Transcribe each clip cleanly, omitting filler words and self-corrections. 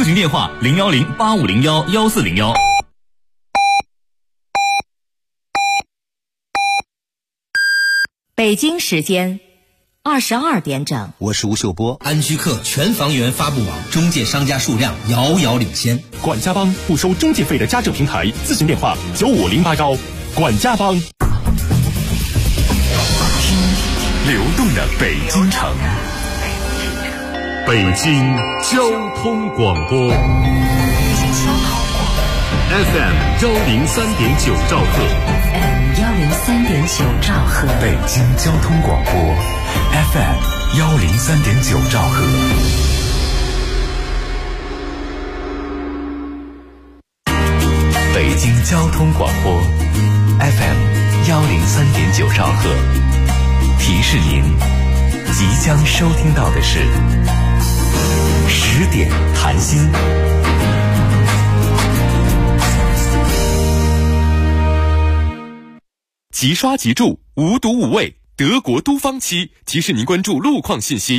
咨询电话010-8501-1401。 北京时间22点整， 我是吴秀波。 安居客全房源发布网中介商家数量遥遥领先。 管家帮不收中介费的家政平台，咨询电话9508管家帮。 流动的北京城，北京交通广播 FM 103.9兆赫 103.9兆赫， 北京交通广播 FM 103.9兆赫。北京交通广播 FM 103.9兆赫，提示您即将收听到的是10点谈心。 即刷即住，无毒无味，德国都芳漆提示您关注路况信息。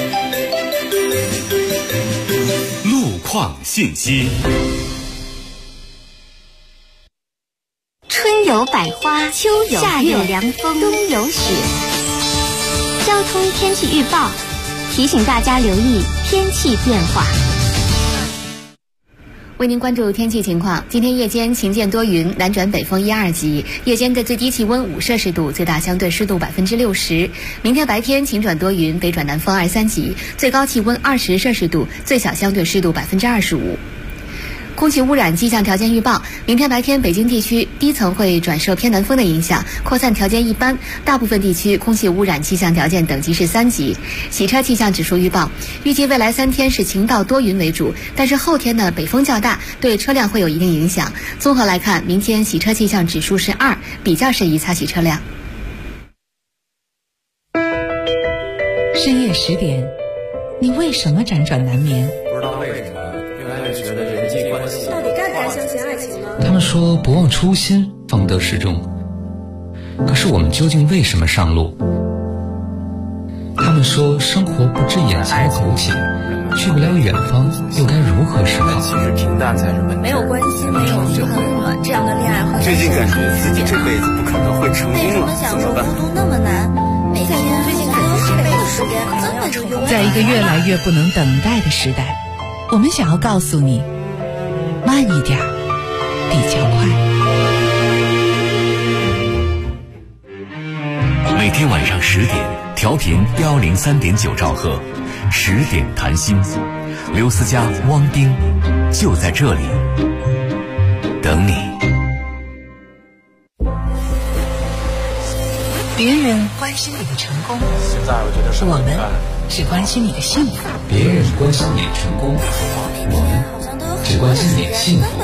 路况信息。 春有百花，秋有夏有凉风，冬有雪。交通天气预报提醒大家留意天气变化。 为您关注天气情况，今天夜间晴间多云，南转北风1、2级，夜间的最低气温5摄氏度，最大相对湿度60%。明天白天晴转多云，北转南风2、3级，最高气温20摄氏度，最小相对湿度25%。空气污染气象条件预报，明天白天北京地区低层会转受偏南风的影响，扩散条件一般，大部分地区空气污染气象条件等级是3级。洗车气象指数预报，预计未来3天是晴到多云为主，但是后天呢北风较大，对车辆会有一定影响。综合来看，明天洗车气象指数是2，比较适宜擦洗车辆。 深夜10点，你为什么辗转难眠？ 不知道为什么越来越觉得人际关系到底该不该相信爱情呢？ 他们说不忘初心，方得始终。可是我们究竟为什么上路？他们说生活不止眼前苟且，去不了远方，又该如何是好？ 其实平淡才是本质。 没有关系，没有遗憾温暖，这样的恋爱会最近感觉自己这辈子不可能会成功了，怎么办？ 孤独那么难，每天最近感觉这辈子时间可能要成功。 在一个越来越不能等待的时代，我们想要告诉你，慢一点比较快。 每天晚上10点，调频103.9兆赫，10点谈心。刘思佳、汪冰就在这里等你。 别人关心你的成功， 现在我觉得我们只关心你的幸福。 别人关心你的成功，我们只关心你的幸福。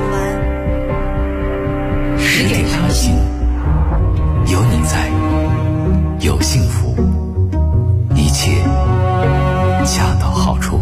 10点谈心，有你在，有幸福，一切恰到好处。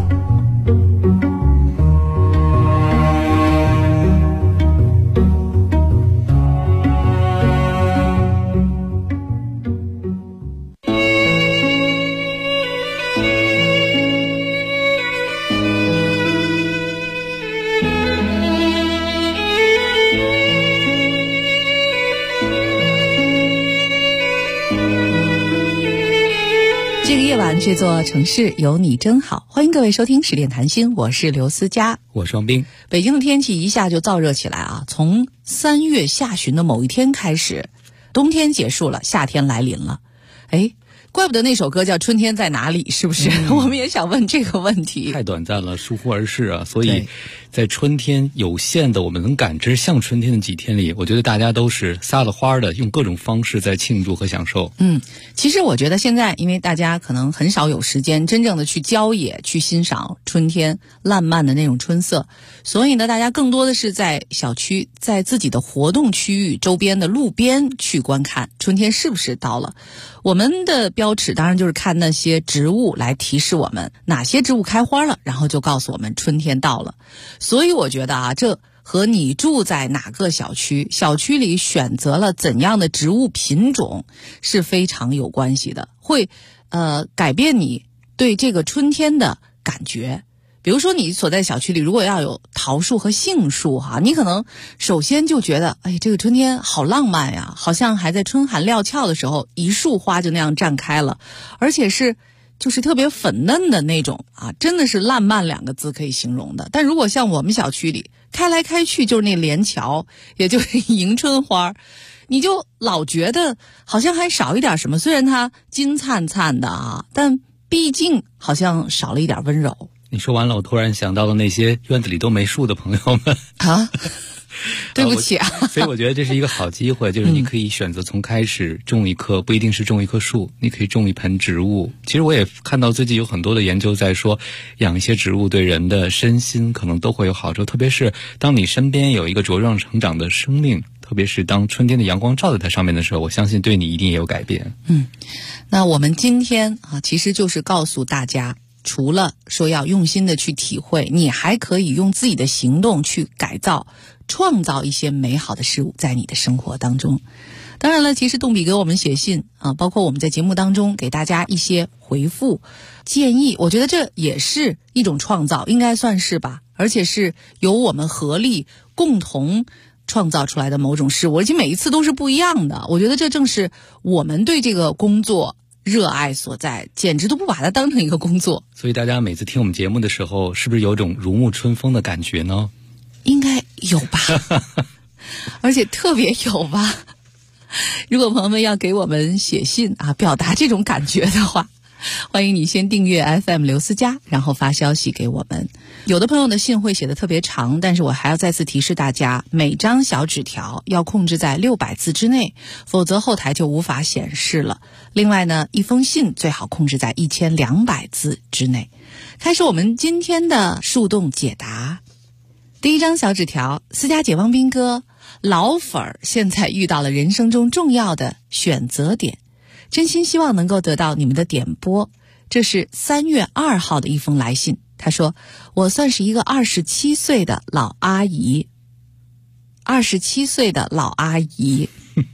这座城市有你真好，欢迎各位收听10点谈心，我是刘思佳， 我是王冰。 北京的天气一下就燥热起来啊！从3月下旬的某一天开始，冬天结束了，夏天来临了。哎，怪不得那首歌叫《春天在哪里》，是不是？我们也想问这个问题。 太短暂了，疏忽而逝啊！所以在春天有限的我们能感知像春天的几天里，我觉得大家都是撒了花的，用各种方式在庆祝和享受。 其实我觉得现在因为大家可能很少有时间真正的去郊野去欣赏春天烂漫的那种春色，所以呢大家更多的是在小区，在自己的活动区域周边的路边去观看春天是不是到了。我们的标尺当然就是看那些植物来提示我们哪些植物开花了，然后就告诉我们春天到了。所以我觉得啊，这和你住在哪个小区，小区里选择了怎样的植物品种是非常有关系的，会改变你对这个春天的感觉。 比如说你所在小区里如果要有桃树和杏树哈，你可能首先就觉得这个春天好浪漫呀，好像还在春寒料峭的时候，一束花就那样绽开了，而且是就是特别粉嫩的那种啊，真的是烂漫2个字可以形容的。但如果像我们小区里开来开去就是那连桥，也就是迎春花，你就老觉得好像还少一点什么，虽然它金灿灿的啊，但毕竟好像少了一点温柔。 你说完了，我突然想到了那些院子里都没树的朋友们啊，对不起啊。 所以我觉得这是一个好机会，就是你可以选择从开始种一棵，不一定是种一棵树，你可以种一盆植物。其实我也看到最近有很多的研究在说，养一些植物对人的身心可能都会有好处，特别是当你身边有一个茁壮成长的生命，特别是当春天的阳光照在它上面的时候，我相信对你一定也有改变。 那我们今天啊，其实就是告诉大家，除了说要用心的去体会，你还可以用自己的行动去改造、创造一些美好的事物在你的生活当中。当然了，其实动笔给我们写信啊，包括我们在节目当中给大家一些回复建议，我觉得这也是一种创造，应该算是吧，而且是由我们合力共同创造出来的某种事物，而且每一次都是不一样的。我觉得这正是我们对这个工作热爱所在，简直都不把它当成一个工作。 所以大家每次听我们节目的时候，是不是有种如沐春风的感觉呢？ 应该有吧而且特别有吧。如果朋友们要给我们写信啊，表达这种感觉的话，欢迎你先订阅 FM 刘思佳，然后发消息给我们。有的朋友的信会写得特别长，但是我还要再次提示大家，每张小纸条要控制在600字之内，否则后台就无法显示了。另外呢，一封信最好控制在1200字之内。开始我们今天的树洞解答。第一张小纸条，思佳姐汪斌哥，老粉儿现在遇到了人生中重要的选择点，真心希望能够得到你们的点拨。这是3月2号的一封来信，他说我算是一个27岁的老阿姨，27岁的老阿姨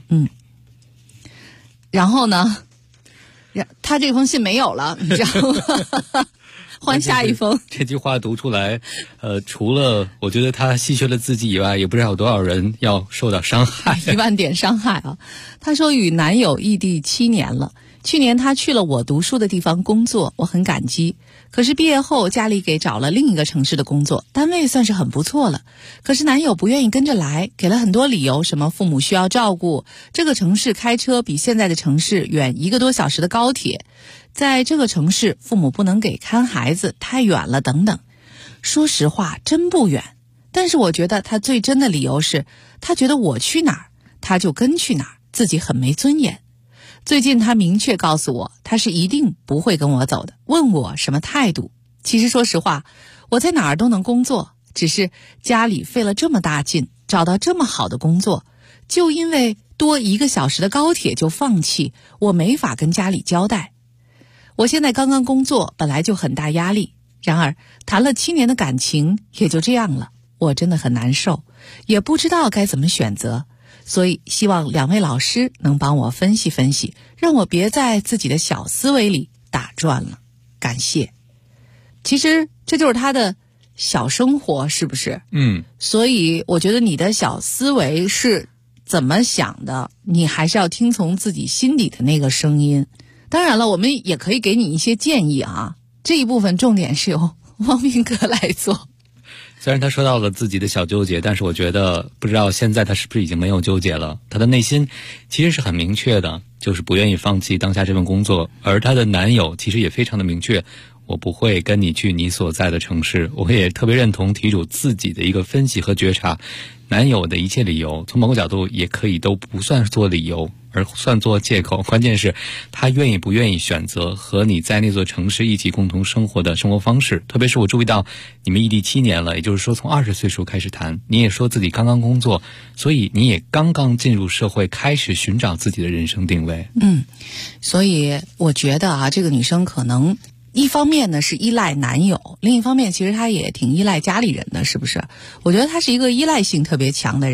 然后呢他这封信没有了，你知道吗换下一封。 这句话读出来除了我觉得他戏谑了自己以外，也不知道有多少人要受到伤害 1万点伤害啊。他说与男友异地7年了，去年他去了我读书的地方工作，我很感激。可是毕业后家里给找了另一个城市的工作，单位算是很不错了，可是男友不愿意跟着来，给了很多理由，什么父母需要照顾，这个城市开车比现在的城市远1个多小时的高铁，在这个城市父母不能给看孩子，太远了等等。说实话真不远，但是我觉得他最真的理由是他觉得我去哪儿他就跟去哪儿，自己很没尊严。最近他明确告诉我他是一定不会跟我走的，问我什么态度。其实说实话，我在哪儿都能工作，只是家里费了这么大劲找到这么好的工作，就因为多1个小时的高铁就放弃，我没法跟家里交代。我现在刚刚工作，本来就很大压力，然而谈了7年的感情也就这样了，我真的很难受，也不知道该怎么选择，所以希望2位老师能帮我分析分析，让我别在自己的小思维里打转了，感谢。其实这就是他的小生活，是不是？所以我觉得你的小思维是怎么想的，你还是要听从自己心底的那个声音。当然了，我们也可以给你一些建议啊，这一部分重点是由汪斌哥来做。 虽然他说到了自己的小纠结，但是我觉得不知道现在他是不是已经没有纠结了，他的内心其实是很明确的，就是不愿意放弃当下这份工作。而他的男友其实也非常的明确，我不会跟你去你所在的城市。我也特别认同题主自己的一个分析和觉察，男友的一切理由从某个角度也可以都不算做理由，而算作借口。关键是他愿意不愿意选择和你在那座城市一起共同生活的生活方式。特别是我注意到你们异地7年了，也就是说从20岁时候开始谈，你也说自己刚刚工作，所以你也刚刚进入社会，开始寻找自己的人生定位。 所以我觉得啊，这个女生可能一方面呢是依赖男友，另一方面其实她也挺依赖家里人的，是不是？我觉得她是一个依赖性特别强的人。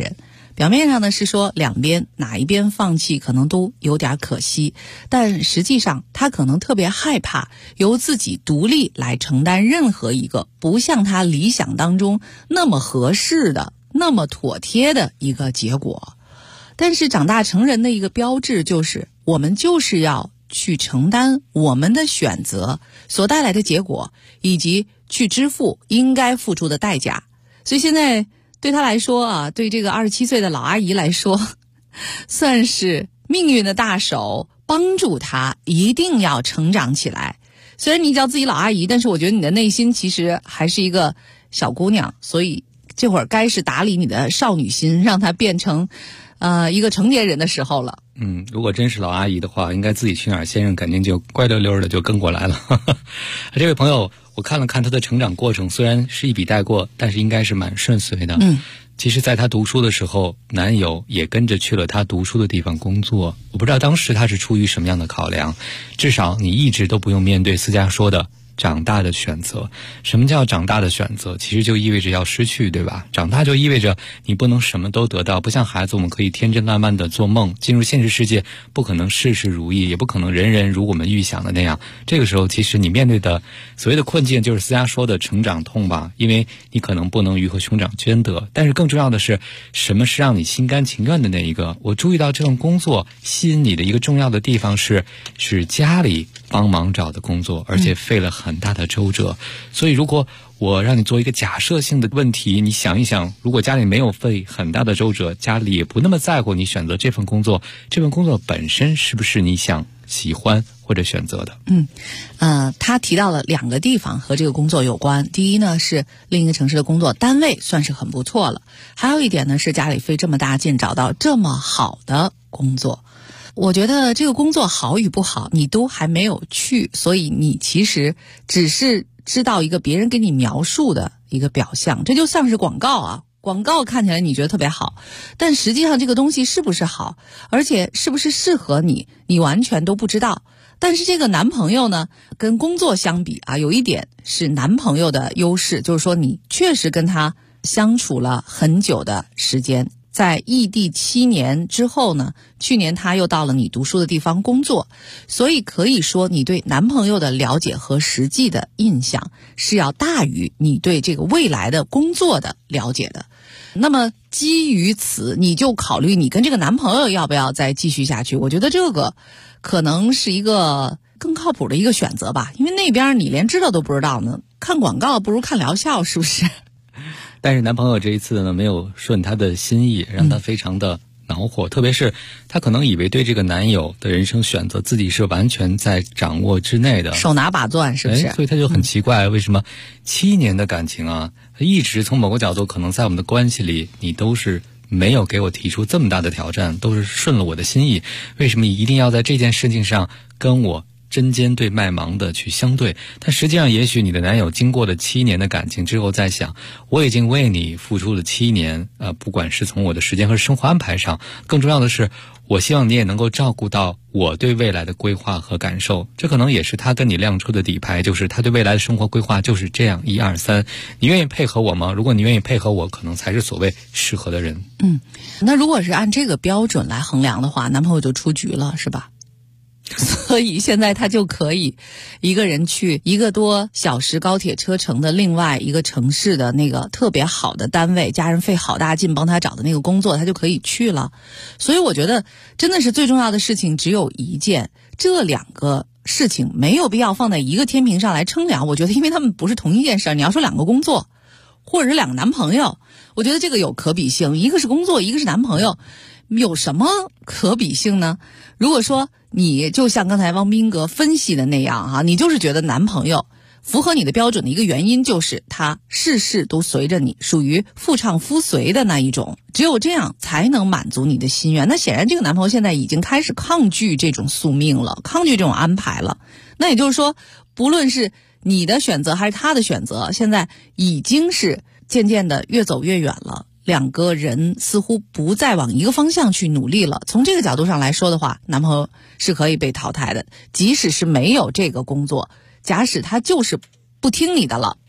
表面上呢是说两边哪一边放弃可能都有点可惜，但实际上他可能特别害怕由自己独立来承担任何一个不像他理想当中那么合适的、那么妥帖的一个结果。但是长大成人的一个标志就是我们就是要去承担我们的选择所带来的结果，以及去支付应该付出的代价。所以现在对他来说啊，对这个27岁的老阿姨来说，算是命运的大手帮助她一定要成长起来。虽然你叫自己老阿姨，但是我觉得你的内心其实还是一个小姑娘，所以这会儿该是打理你的少女心，让她变成一个成年人的时候了。 如果真是老阿姨的话，应该自己去哪儿，先生肯定就乖溜溜的就跟过来了。这位朋友，我看了看他的成长过程，虽然是一笔带过，但是应该是蛮顺遂的。其实在他读书的时候，男友也跟着去了他读书的地方工作。我不知道当时他是出于什么样的考量，至少你一直都不用面对思佳说的长大的选择。什么叫长大的选择？其实就意味着要失去，对吧？长大就意味着你不能什么都得到，不像孩子我们可以天真烂漫的做梦，进入现实世界不可能事事如意，也不可能人人如我们预想的那样。这个时候其实你面对的所谓的困境就是思佳说的成长痛吧，因为你可能不能鱼和熊掌兼得。但是更重要的是，什么是让你心甘情愿的那一个？我注意到这份工作吸引你的一个重要的地方是家里帮忙找的工作，而且费了很大的周折。所以如果我让你做一个假设性的问题，你想一想，如果家里没有费很大的周折，家里也不那么在乎你选择这份工作，这份工作本身是不是你想喜欢或者选择的？ 他提到了2个地方和这个工作有关。第一呢是另一个城市的工作单位算是很不错了，还有一点呢是家里费这么大劲找到这么好的工作。我觉得这个工作好与不好你都还没有去，所以你其实只是知道一个别人给你描述的一个表象，这就像是广告啊。广告看起来你觉得特别好，但实际上这个东西是不是好，而且是不是适合你，你完全都不知道。但是这个男朋友呢，跟工作相比啊，有一点是男朋友的优势，就是说你确实跟他相处了很久的时间。在异地7年之后呢，去年他又到了你读书的地方工作，所以可以说你对男朋友的了解和实际的印象是要大于你对这个未来的工作的了解的。那么基于此，你就考虑你跟这个男朋友要不要再继续下去。我觉得这个可能是一个更靠谱的一个选择吧，因为那边你连知道都不知道呢，看广告不如看疗效，是不是？ 但是男朋友这一次呢，没有顺他的心意，让他非常的恼火。特别是他可能以为对这个男友的人生选择自己是完全在掌握之内的， 手拿把攥，是不是？ 所以他就很奇怪，为什么7年的感情啊，一直从某个角度可能在我们的关系里，你都是没有给我提出这么大的挑战，都是顺了我的心意，为什么一定要在这件事情上跟我针尖对麦芒的去相对？但实际上也许你的男友经过了7年的感情之后在想，我已经为你付出了7年，不管是从我的时间和生活安排上，更重要的是我希望你也能够照顾到我对未来的规划和感受。这可能也是他跟你亮出的底牌，就是他对未来的生活规划就是这样1、2、3，你愿意配合我吗？如果你愿意配合我，可能才是所谓适合的人。 那如果是按这个标准来衡量的话，男朋友就出局了，是吧？所以现在他就可以一个人去1个多小时高铁车程的另外一个城市的那个特别好的单位，家人费好大劲帮他找的那个工作，他就可以去了。所以我觉得真的是最重要的事情只有一件，这2个事情没有必要放在一个天平上来称量。我觉得因为他们不是同一件事，你要说2个工作或者是2个男朋友，我觉得这个有可比性，一个是工作，一个是男朋友，有什么可比性呢？如果说你就像刚才汪斌哥分析的那样啊，你就是觉得男朋友符合你的标准的一个原因就是他事事都随着你，属于夫唱妇随的那一种，只有这样才能满足你的心愿。那显然这个男朋友现在已经开始抗拒这种宿命了，抗拒这种安排了。那也就是说，不论是你的选择还是他的选择，现在已经是渐渐的越走越远了。2个人似乎不再往一个方向去努力了。从这个角度上来说的话，男朋友是可以被淘汰的。即使是没有这个工作，假使他就是不听你的了，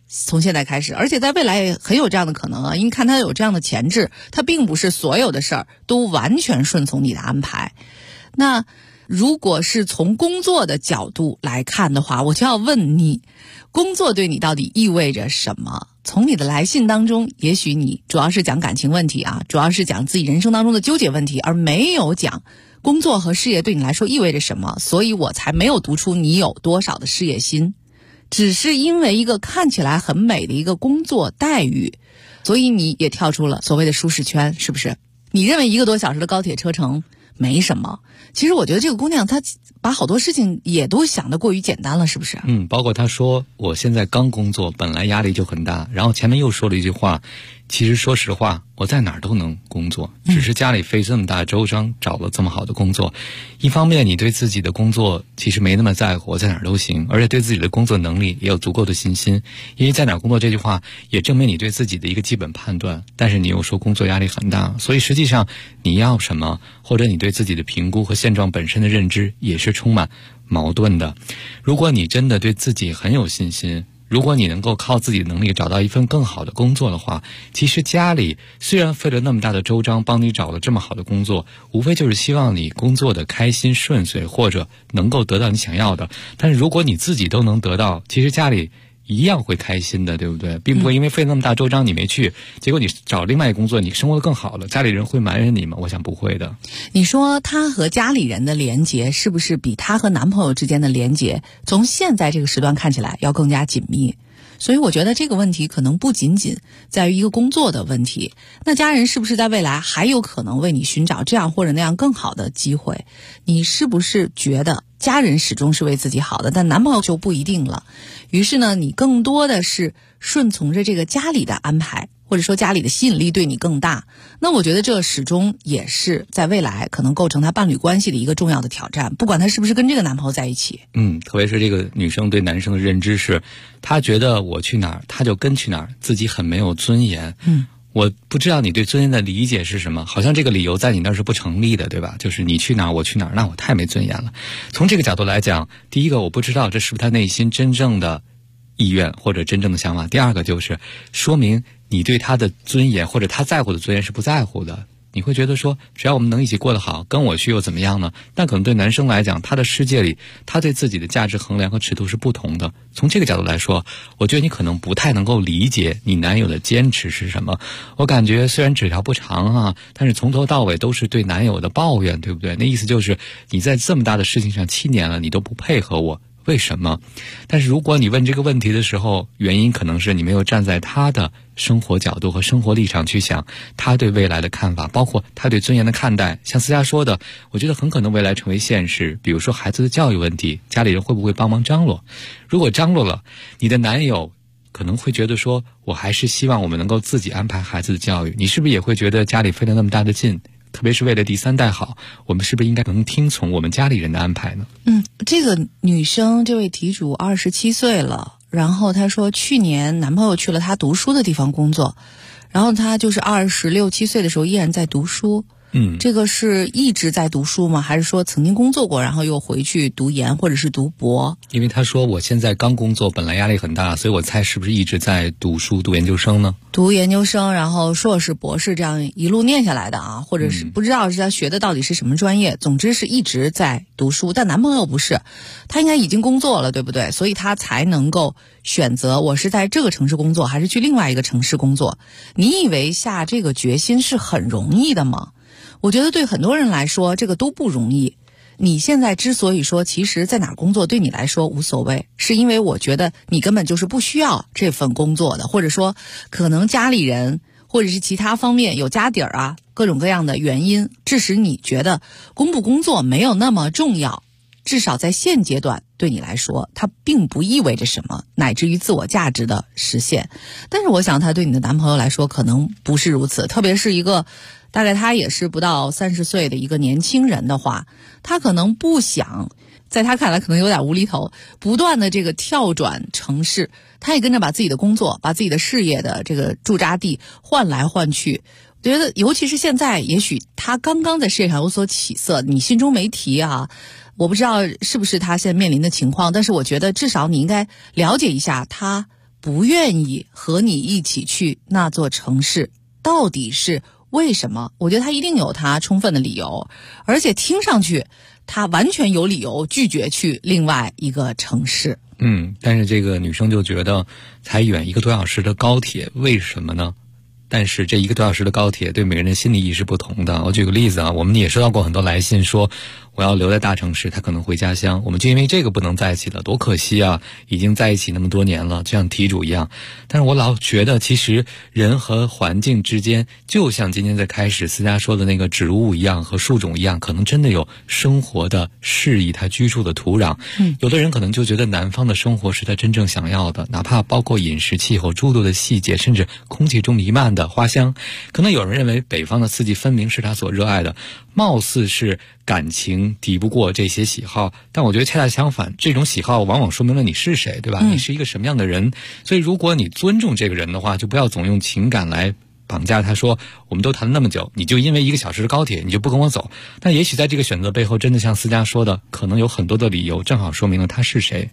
从现在开始，而且在未来也很有这样的可能啊，因为看他有这样的潜质，他并不是所有的事儿都完全顺从你的安排。那如果是从工作的角度来看的话，我就要问你，工作对你到底意味着什么？从你的来信当中，也许你主要是讲感情问题啊，主要是讲自己人生当中的纠结问题，而没有讲工作和事业对你来说意味着什么，所以我才没有读出你有多少的事业心。只是因为一个看起来很美的一个工作待遇，所以你也跳出了所谓的舒适圈，是不是？你认为1个多小时的高铁车程没什么，其实我觉得这个姑娘她把好多事情也都想得过于简单了，是不是？ 包括她说我现在刚工作，本来压力就很大，然后前面又说了一句话，其实说实话我在哪儿都能工作，只是家里费这么大周章找了这么好的工作。一方面你对自己的工作其实没那么在乎，我在哪儿都行，而且对自己的工作能力也有足够的信心，因为在哪儿工作这句话也证明你对自己的一个基本判断，但是你又说工作压力很大，所以实际上你要什么，或者你对自己的评估和现状本身的认知也是充满矛盾的。如果你真的对自己很有信心，如果你能够靠自己的能力找到一份更好的工作的话，其实家里虽然费了那么大的周章帮你找了这么好的工作，无非就是希望你工作的开心顺遂，或者能够得到你想要的。但是如果你自己都能得到，其实家里一样会开心的，对不对？并不会因为费那么大周章你没去，结果你找另外一个工作你生活得更好了，家里人会埋怨你吗？我想不会的。 你说她和家里人的连结是不是比她和男朋友之间的连结从现在这个时段看起来要更加紧密？所以我觉得这个问题可能不仅仅在于一个工作的问题，那家人是不是在未来还有可能为你寻找这样或者那样更好的机会？你是不是觉得家人始终是为自己好的，但男朋友就不一定了？于是呢，你更多的是顺从着这个家里的安排，或者说家里的吸引力对你更大。那我觉得这始终也是在未来可能构成他伴侣关系的一个重要的挑战，不管他是不是跟这个男朋友在一起。 特别是这个女生对男生的认知是，她觉得我去哪儿她就跟去哪儿，自己很没有尊严。我不知道你对尊严的理解是什么，好像这个理由在你那儿是不成立的，对吧？就是你去哪儿我去哪儿，那我太没尊严了。从这个角度来讲，第一个我不知道这是不是他内心真正的意愿或者真正的想法，第二个就是说明你对他的尊严或者他在乎的尊严是不在乎的。你会觉得说只要我们能一起过得好，跟我去又怎么样呢？但可能对男生来讲，他的世界里他对自己的价值衡量和尺度是不同的。从这个角度来说，我觉得你可能不太能够理解你男友的坚持是什么。我感觉虽然纸条不长啊，但是从头到尾都是对男友的抱怨，对不对？那意思就是你在这么大的事情上7年了，你都不配合我，为什么？但是如果你问这个问题的时候，原因可能是你没有站在他的生活角度和生活立场去想他对未来的看法，包括他对尊严的看待。像思佳说的，我觉得很可能未来成为现实，比如说孩子的教育问题，家里人会不会帮忙张罗？如果张罗了，你的男友可能会觉得说我还是希望我们能够自己安排孩子的教育，你是不是也会觉得家里费了那么大的劲，特别是为了第3代好，我们是不是应该能听从我们家里人的安排呢？ 这个女生这位题主27岁了，然后她说去年男朋友去了她读书的地方工作，然后她就是26、27岁的时候依然在读书。这个是一直在读书吗？还是说曾经工作过，然后又回去读研或者是读博？ 因为他说我现在刚工作，本来压力很大，所以我猜是不是一直在读书读研究生呢？ 读研究生，然后硕士博士这样一路念下来的啊，或者是不知道是他学的到底是什么专业，总之是一直在读书。但男朋友不是，他应该已经工作了，对不对？所以他才能够选择我是在这个城市工作还是去另外一个城市工作。你以为下这个决心是很容易的吗？我觉得对很多人来说这个都不容易。你现在之所以说其实在哪儿工作对你来说无所谓，是因为我觉得你根本就是不需要这份工作的，或者说可能家里人或者是其他方面有家底儿啊，各种各样的原因致使你觉得工不工作没有那么重要，至少在现阶段对你来说它并不意味着什么，乃至于自我价值的实现。但是我想他对你的男朋友来说可能不是如此，特别是一个大概他也是不到30岁的一个年轻人的话，他可能不想，在他看来可能有点无厘头，不断的这个跳转城市，他也跟着把自己的工作把自己的事业的这个驻扎地换来换去。我觉得尤其是现在，也许他刚刚在事业上有所起色，你心中没提啊，我不知道是不是他现在面临的情况，但是我觉得至少你应该了解一下他不愿意和你一起去那座城市，到底是为什么？我觉得他一定有他充分的理由，而且听上去他完全有理由拒绝去另外一个城市。 但是这个女生就觉得才远1个多小时的高铁，为什么呢？但是这1个多小时的高铁对每个人的心理意义是不同的。我举个例子啊，我们也收到过很多来信说我要留在大城市，他可能回家乡，我们就因为这个不能在一起了，多可惜啊，已经在一起那么多年了，就像题主一样。但是我老觉得其实人和环境之间，就像今天在开始思佳说的那个植物一样，和树种一样，可能真的有生活的适宜他居住的土壤。有的人可能就觉得南方的生活是他真正想要的，哪怕包括饮食、气候诸多的细节，甚至空气中弥漫的花香。可能有人认为北方的四季分明是他所热爱的，貌似是感情抵不过这些喜好，但我觉得恰恰相反，这种喜好往往说明了你是谁，对吧？你是一个什么样的人。所以如果你尊重这个人的话，就不要总用情感来绑架他，说我们都谈了那么久，你就因为1个小时的高铁你就不跟我走。但也许在这个选择背后，真的像思佳说的，可能有很多的理由，正好说明了他是谁。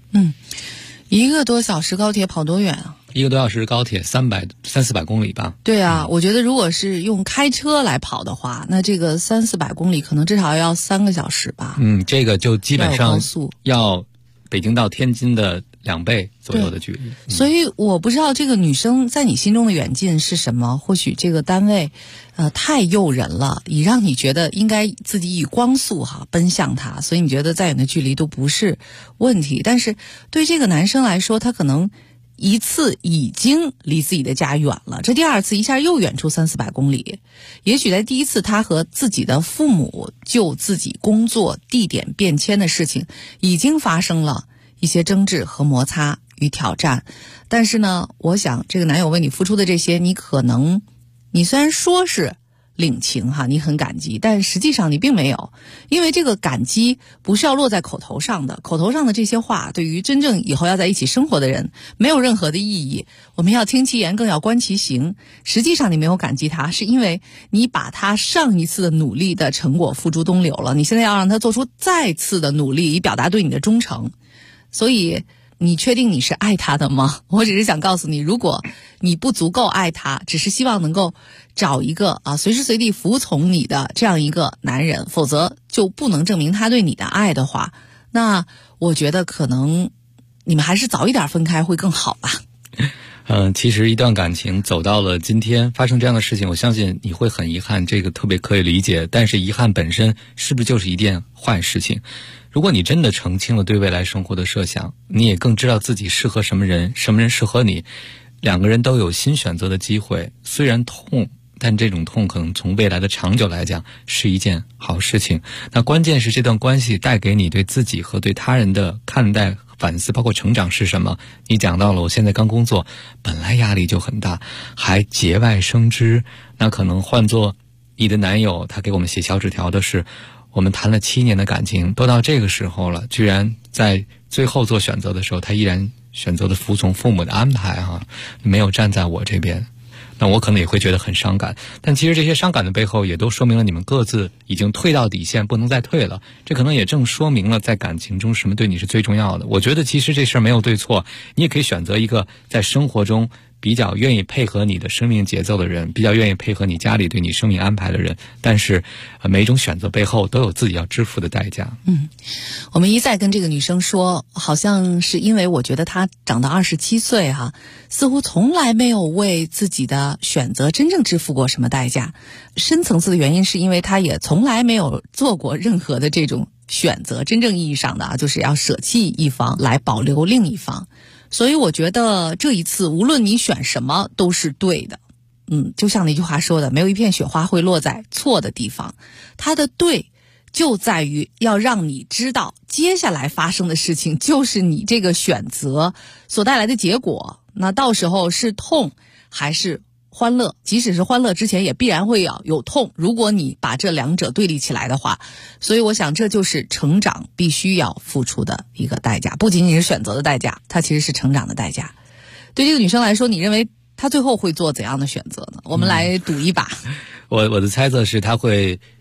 1个多小时高铁跑多远啊 ？1个多小时高铁300-400公里吧。 对啊，我觉得如果是用开车来跑的话，那这个300-400公里可能至少要3个小时吧。 这个就基本上要北京到天津的2倍左右的距离。 所以我不知道这个女生在你心中的远近是什么，或许这个单位太诱人了，以让你觉得应该自己以光速奔向它，所以你觉得再远的距离都不是问题。但是对这个男生来说，他可能一次已经离自己的家远了，这第2次一下又远出300-400公里。也许在第1次他和自己的父母就自己工作地点变迁的事情已经发生了一些争执和摩擦与挑战，但是呢，我想这个男友为你付出的这些，你虽然说是领情你很感激，但实际上你并没有，因为这个感激不是要落在口头上的，口头上的这些话对于真正以后要在一起生活的人没有任何的意义。我们要听其言，更要观其行。实际上你没有感激他，是因为你把他上一次的努力的成果付诸东流了，你现在要让他做出再次的努力，以表达对你的忠诚。所以你确定你是爱他的吗？我只是想告诉你，如果你不足够爱他，只是希望能够找一个随时随地服从你的这样一个男人，否则就不能证明他对你的爱的话，那我觉得可能你们还是早一点分开会更好吧。 其实一段感情走到了今天，发生这样的事情，我相信你会很遗憾，这个特别可以理解。但是遗憾本身是不是就是一件坏事情？如果你真的澄清了对未来生活的设想，你也更知道自己适合什么人，什么人适合你，2个人都有新选择的机会。虽然痛，但这种痛可能从未来的长久来讲是一件好事情。那关键是这段关系带给你对自己和对他人的看待、反思，包括成长是什么。你讲到了我现在刚工作，本来压力就很大，还节外生枝，那可能换作你的男友，他给我们写小纸条的是，我们谈了7年的感情，都到这个时候了，居然在最后做选择的时候，他依然选择了服从父母的安排没有站在我这边。那我可能也会觉得很伤感，但其实这些伤感的背后也都说明了你们各自已经退到底线，不能再退了。这可能也正说明了在感情中什么对你是最重要的。我觉得其实这事儿没有对错，你也可以选择一个在生活中比较愿意配合你的生命节奏的人，比较愿意配合你家里对你生命安排的人。但是每一种选择背后都有自己要支付的代价。 我们一再跟这个女生说，好像是因为我觉得她长到27岁似乎从来没有为自己的选择真正支付过什么代价。深层次的原因是因为她也从来没有做过任何的这种选择，真正意义上的就是要舍弃一方来保留另一方。所以我觉得这一次无论你选什么都是对的。就像那句话说的，没有一片雪花会落在错的地方。它的对就在于要让你知道接下来发生的事情就是你这个选择所带来的结果。那到时候是痛还是欢乐，即使是欢乐之前也必然会有痛，如果你把这2者对立起来的话。所以我想这就是成长必须要付出的一个代价，不仅仅是选择的代价，它其实是成长的代价。对这个女生来说，你认为她最后会做怎样的选择呢？我们来赌一把。 我的猜测是她会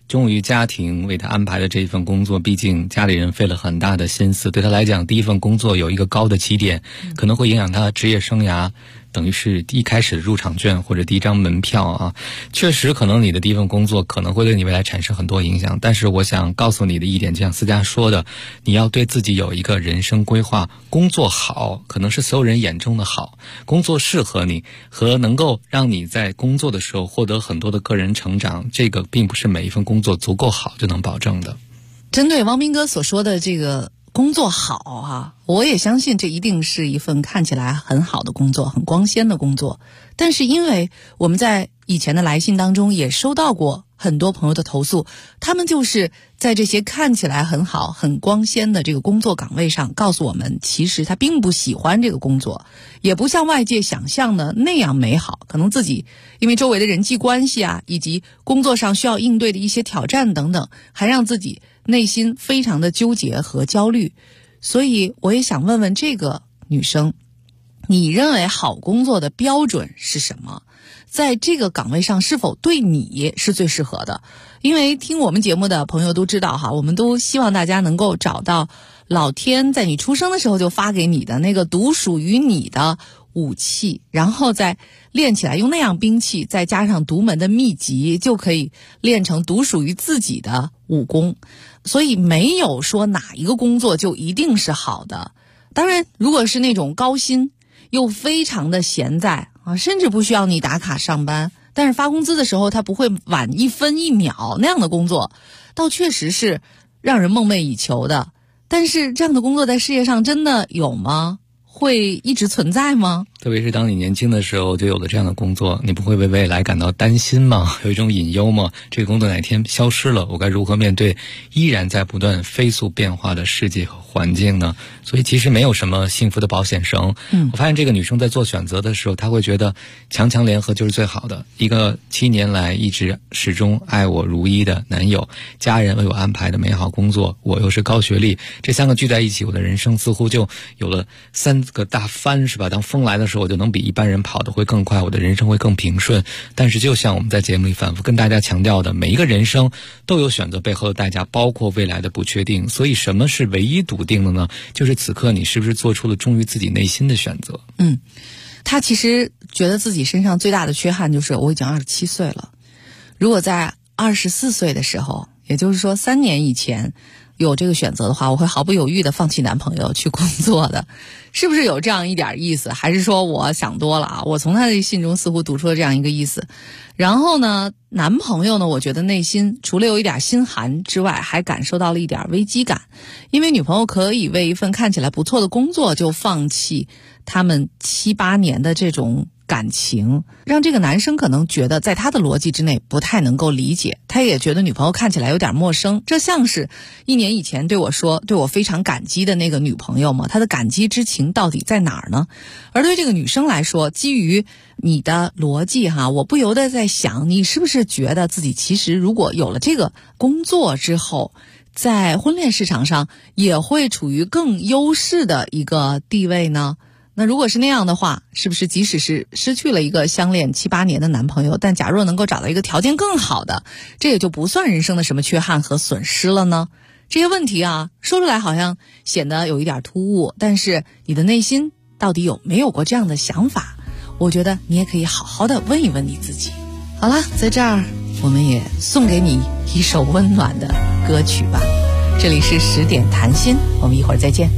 忠于家庭为他安排的这一份工作，毕竟家里人费了很大的心思，对他来讲第一份工作有一个高的起点，可能会影响他职业生涯，等于是一开始的入场券或者第一张门票啊。确实可能你的第一份工作可能会对你未来产生很多影响，但是我想告诉你的一点，就像思佳说的，你要对自己有一个人生规划，工作好可能是所有人眼中的好，工作适合你和能够让你在工作的时候获得很多的个人成长，这个并不是每一份工作足够好就能保证的。 针对汪斌哥所说的这个工作好啊，我也相信这一定是一份看起来很好的工作，很光鲜的工作。但是因为我们在以前的来信当中也收到过很多朋友的投诉，他们就是在这些看起来很好很光鲜的这个工作岗位上告诉我们，其实他并不喜欢这个工作，也不像外界想象的那样美好，可能自己因为周围的人际关系啊，以及工作上需要应对的一些挑战等等，还让自己内心非常的纠结和焦虑。所以我也想问问这个女生，你认为好工作的标准是什么？在这个岗位上是否对你是最适合的？因为听我们节目的朋友都知道哈，我们都希望大家能够找到老天在你出生的时候就发给你的那个独属于你的武器，然后再练起来，用那样兵器再加上独门的秘籍，就可以练成独属于自己的武功。所以没有说哪一个工作就一定是好的。当然如果是那种高薪又非常的闲在啊，甚至不需要你打卡上班，但是发工资的时候他不会晚一分一秒，那样的工作倒确实是让人梦寐以求的。但是这样的工作在事业上真的有吗？会一直存在吗？ 特别是当你年轻的时候就有了这样的工作，你不会为未来感到担心吗？有一种隐忧吗？这个工作哪天消失了，我该如何面对依然在不断飞速变化的世界和环境呢？所以其实没有什么幸福的保险绳。我发现这个女生在做选择的时候，她会觉得强强联合就是最好的。一个7年来一直始终爱我如一的男友，家人为我安排的美好工作，我又是高学历，这3个聚在一起，我的人生似乎就有了3个大帆，是吧？当风来的时候，我就能比一般人跑得会更快，我的人生会更平顺。但是就像我们在节目里反复跟大家强调的，每一个人生都有选择背后的代价，包括未来的不确定。所以什么是唯一笃定的呢？就是此刻你是不是做出了忠于自己内心的选择。 他其实觉得自己身上最大的缺憾就是我已经27岁了，如果在24岁的时候，也就是说3年以前有这个选择的话，我会毫不犹豫的放弃男朋友去工作的。是不是有这样一点意思？还是说我想多了啊？我从他的信中似乎读出了这样一个意思。然后呢，男朋友呢，我觉得内心除了有一点心寒之外，还感受到了一点危机感，因为女朋友可以为一份看起来不错的工作就放弃他们7、8年的这种感情，让这个男生可能觉得在他的逻辑之内不太能够理解，他也觉得女朋友看起来有点陌生。这像是1年以前对我说对我非常感激的那个女朋友吗？他的感激之情到底在哪儿呢？而对这个女生来说，基于你的逻辑哈，我不由得在想，你是不是觉得自己其实如果有了这个工作之后，在婚恋市场上也会处于更优势的一个地位呢？那如果是那样的话，是不是即使是失去了一个相恋7、8年的男朋友，但假若能够找到一个条件更好的，这也就不算人生的什么缺憾和损失了呢？这些问题啊，说出来好像显得有一点突兀，但是你的内心到底有没有过这样的想法？我觉得你也可以好好的问一问你自己。好了，在这儿我们也送给你一首温暖的歌曲吧。这里是10点谈心，我们一会儿再见。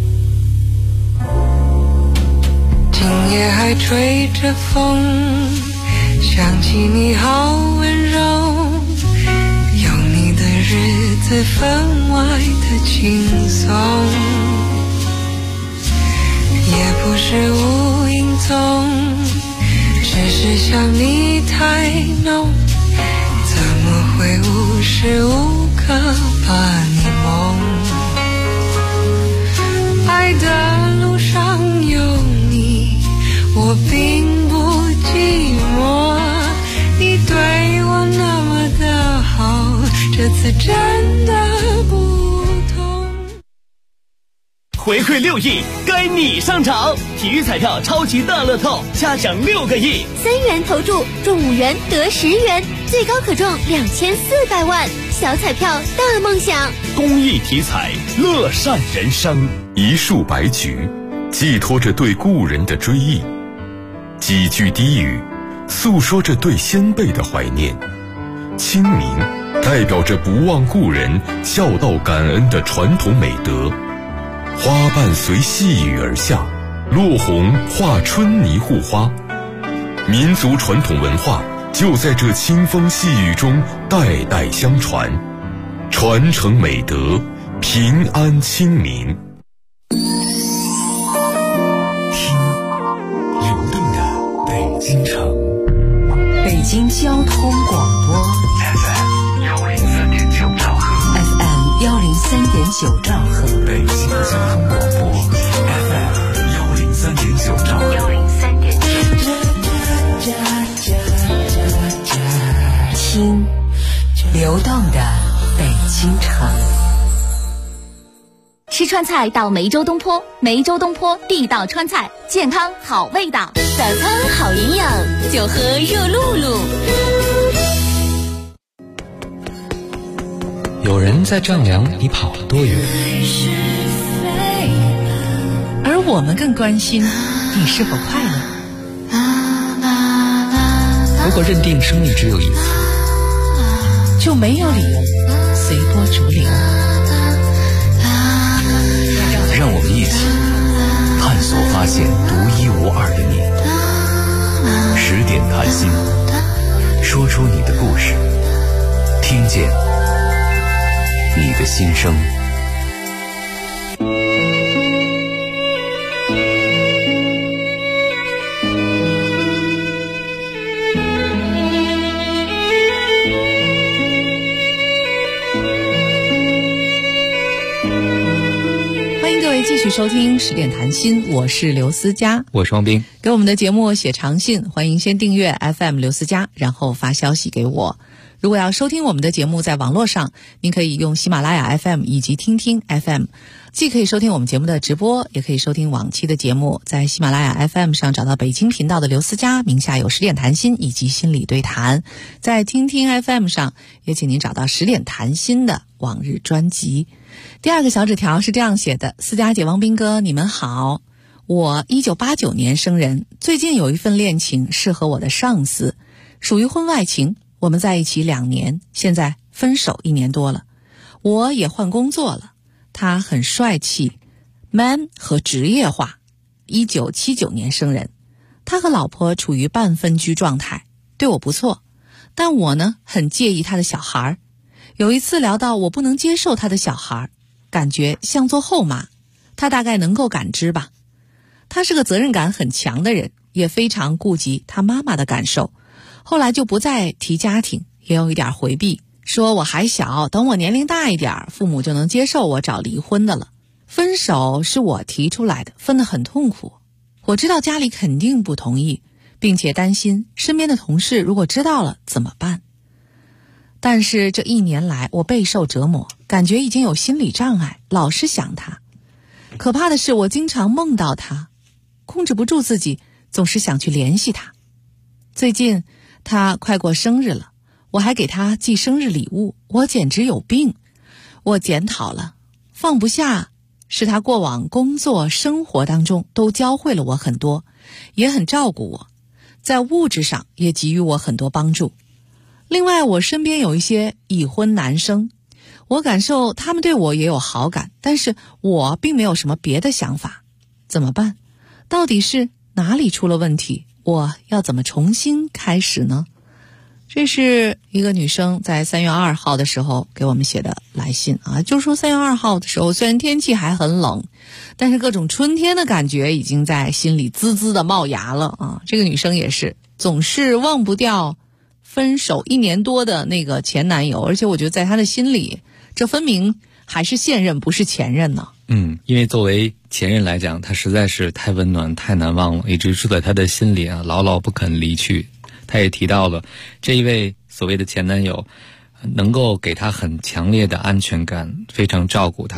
今夜还吹着风，想起你好温柔，有你的日子分外的轻松，也不是无影踪，只是想你太浓，怎么会无时无刻把你梦？爱的路上有你，我并不寂寞，你对我那么的好，这次真的不同。 回馈6亿，该你上场！体育彩票超级大乐透，加奖6个亿， 3元投注中5元得10元， 最高可中2400万，小彩票大梦想。 公益题材，乐善人生。 一束白菊，寄托着对故人的追忆；几句低语，诉说着对先辈的怀念。清明代表着不忘故人、孝道感恩的传统美德。花瓣随细雨而下，落红化春泥护花。民族传统文化就在这清风细雨中代代相传，传承美德，平安清明。 听流动的北京城， 北京交通广播 FM 103.9兆赫 FM 103.9兆赫， 北京交通广播 FM 103.9兆赫。 听流动的北京城。 吃川菜到梅州东坡，梅州东坡地道川菜，健康好味道，早餐好营养，就喝热露露。 有人在丈量你跑了多远， 而我们更关心你是否快乐。 如果认定生命只有一次， 就没有理由随波逐流。 让我们一起探索发现独一无二的你。10点谈心，说出你的故事，听见你的心声。 继续收听10点谈心，我是刘思佳， 我是王斌。 给我们的节目写长信，欢迎先订阅 FM 刘思佳，然后发消息给我。如果要收听我们的节目在网络上，您可以用喜马拉雅 FM 以及听听 FM， 既可以收听我们节目的直播，也可以收听往期的节目。在喜马拉雅 FM 上找到北京频道的刘思佳，名下有10点谈心以及心理对谈。在听听 FM 上也请您找到10点谈心的往日专辑。第二个小纸条是这样写的：思佳姐、王斌哥，你们好，我1989年生人，最近有一份恋情适合我的上司，属于婚外情，我们在一起2年，现在分手1年多了，我也换工作了。他很帅气 man 和职业化，1979年生人，他和老婆处于半分居状态，对我不错，但我呢很介意他的小孩。有一次聊到我不能接受他的小孩，感觉像做后妈，他大概能够感知吧。他是个责任感很强的人，也非常顾及他妈妈的感受。后来就不再提家庭，也有一点回避，说我还小，等我年龄大一点，父母就能接受我找离婚的了。分手是我提出来的，分得很痛苦。我知道家里肯定不同意，并且担心身边的同事如果知道了怎么办。但是这1年来我备受折磨，感觉已经有心理障碍，老是想他。可怕的是我经常梦到他，控制不住自己，总是想去联系他。最近他快过生日了，我还给他寄生日礼物，我简直有病。我检讨了，放不下是他过往工作生活当中都教会了我很多，也很照顾我，在物质上也给予我很多帮助。另外我身边有一些已婚男生，我感受他们对我也有好感，但是我并没有什么别的想法。怎么办？到底是哪里出了问题？我要怎么重新开始呢？这是一个女生在3月2号的时候给我们写的来信啊，就说3月2号的时候，虽然天气还很冷，但是各种春天的感觉已经在心里滋滋的冒芽了啊。这个女生也是总是忘不掉分手1年多的那个前男友，而且我觉得在她的心里，这分明还是现任不是前任呢。 因为作为前任来讲，他实在是太温暖太难忘了，一直住在他的心里啊，牢牢不肯离去。他也提到了这一位所谓的前男友能够给他很强烈的安全感，非常照顾他。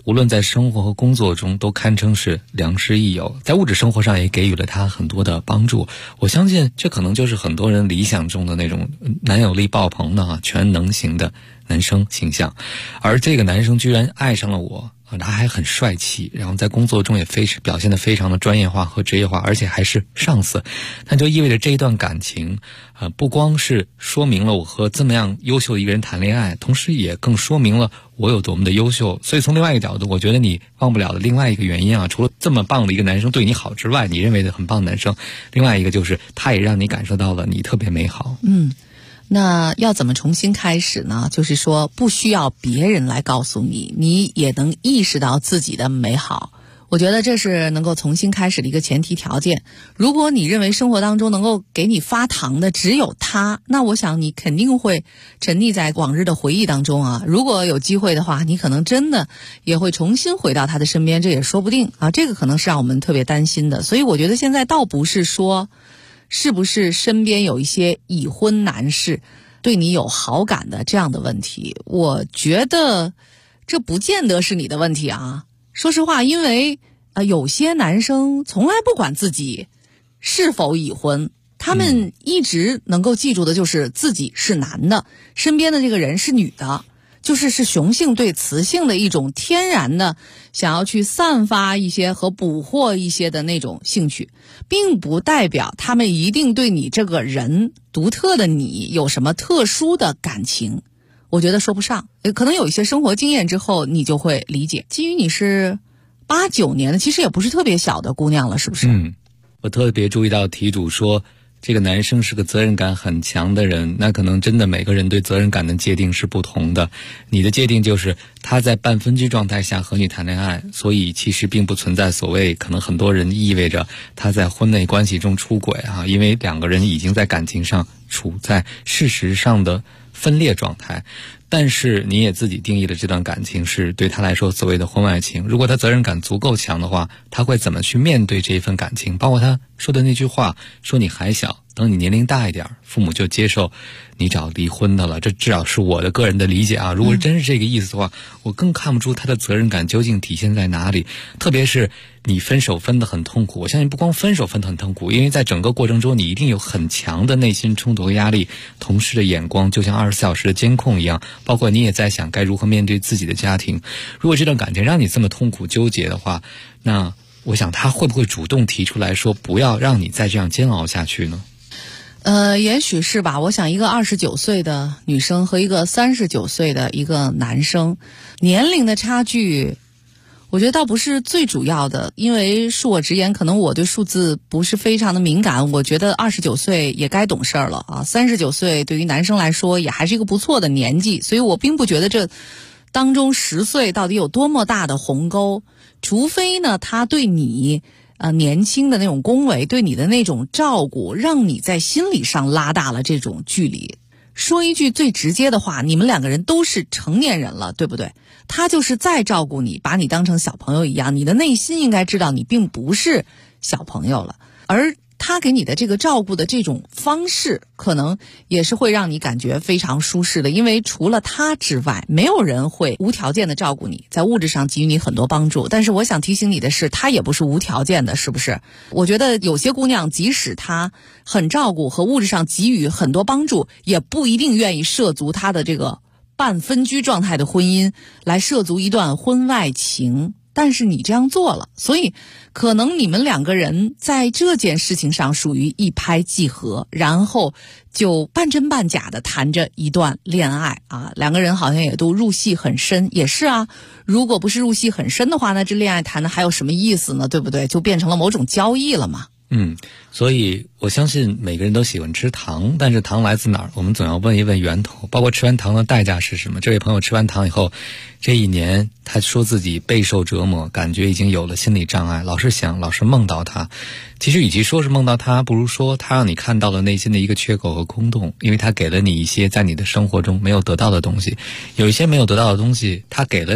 无论在生活和工作中都堪称是良师益友，在物质生活上也给予了他很多的帮助。我相信这可能就是很多人理想中的那种男友力爆棚的全能型的男生形象。而这个男生居然爱上了我，他还很帅气，然后在工作中也表现得非常的专业化和职业化，而且还是上司。那就意味着这一段感情不光是说明了我和这么样优秀的一个人谈恋爱，同时也更说明了我有多么的优秀。所以从另外一个角度，我觉得你忘不了的另外一个原因除了这么棒的一个男生对你好之外，你认为的很棒的男生，另外一个就是他也让你感受到了你特别美好。 那要怎么重新开始呢？就是说不需要别人来告诉你，你也能意识到自己的美好。我觉得这是能够重新开始的一个前提条件。如果你认为生活当中能够给你发糖的只有他，那我想你肯定会沉溺在往日的回忆当中如果有机会的话，你可能真的也会重新回到他的身边，这也说不定这个可能是让我们特别担心的。所以我觉得现在倒不是说是不是身边有一些已婚男士对你有好感的这样的问题，我觉得这不见得是你的问题说实话，因为有些男生从来不管自己是否已婚，他们一直能够记住的就是自己是男的，身边的这个人是女的，就是雄性对雌性的一种天然的想要去散发一些和捕获一些的那种兴趣，并不代表他们一定对你这个人独特的你有什么特殊的感情。我觉得说不上，可能有一些生活经验之后你就会理解。基于你是8、9年的，其实也不是特别小的姑娘了，是不是？ 我特别注意到题主说这个男生是个责任感很强的人，那可能真的每个人对责任感的界定是不同的。你的界定就是他在半分居状态下和你谈恋爱，所以其实并不存在所谓可能很多人意味着他在婚内关系中出轨因为两个人已经在感情上处在事实上的分裂状态。但是你也自己定义了这段感情是对他来说所谓的婚外情。如果他责任感足够强的话，他会怎么去面对这一份感情？包括他说的那句话，说你还小，等你年龄大一点，父母就接受你找离婚的了。这至少是我的个人的理解如果真是这个意思的话，我更看不出他的责任感究竟体现在哪里。特别是你分手分得很痛苦，我相信不光分手分得很痛苦，因为在整个过程中你一定有很强的内心冲突和压力，同事的眼光就像24小时的监控一样，包括你也在想该如何面对自己的家庭。如果这段感情让你这么痛苦纠结的话，那我想他会不会主动提出来说不要让你再这样煎熬下去呢？ 也许是吧。我想一个29岁的女生和一个39岁的一个男生，年龄的差距我觉得倒不是最主要的，因为恕我直言，可能我对数字不是非常的敏感。我觉得29岁也该懂事了39岁对于男生来说也还是一个不错的年纪，所以我并不觉得这当中10岁到底有多么大的鸿沟，除非呢他对你年轻的那种恭维，对你的那种照顾，让你在心理上拉大了这种距离。说一句最直接的话，你们两个人都是成年人了，对不对？他就是再照顾你，把你当成小朋友一样，你的内心应该知道你并不是小朋友了。而他给你的这个照顾的这种方式，可能也是会让你感觉非常舒适的，因为除了他之外，没有人会无条件的照顾你，在物质上给予你很多帮助。但是我想提醒你的是，他也不是无条件的，是不是？我觉得有些姑娘即使他很照顾和物质上给予很多帮助，也不一定愿意涉足他的这个半分居状态的婚姻，来涉足一段婚外情。但是你这样做了，所以可能你们两个人在这件事情上属于一拍即合，然后就半真半假的谈着一段恋爱两个人好像也都入戏很深。也是如果不是入戏很深的话，那这恋爱谈的还有什么意思呢？对不对？就变成了某种交易了嘛。 所以我相信每个人都喜欢吃糖，但是糖来自哪儿？我们总要问一问源头，包括吃完糖的代价是什么。这位朋友吃完糖以后，这1年他说自己备受折磨，感觉已经有了心理障碍，老是想，老是梦到他。其实与其说是梦到他，不如说他让你看到了内心的一个缺口和空洞，因为他给了你一些在你的生活中没有得到的东西。有一些没有得到的东西他给了你，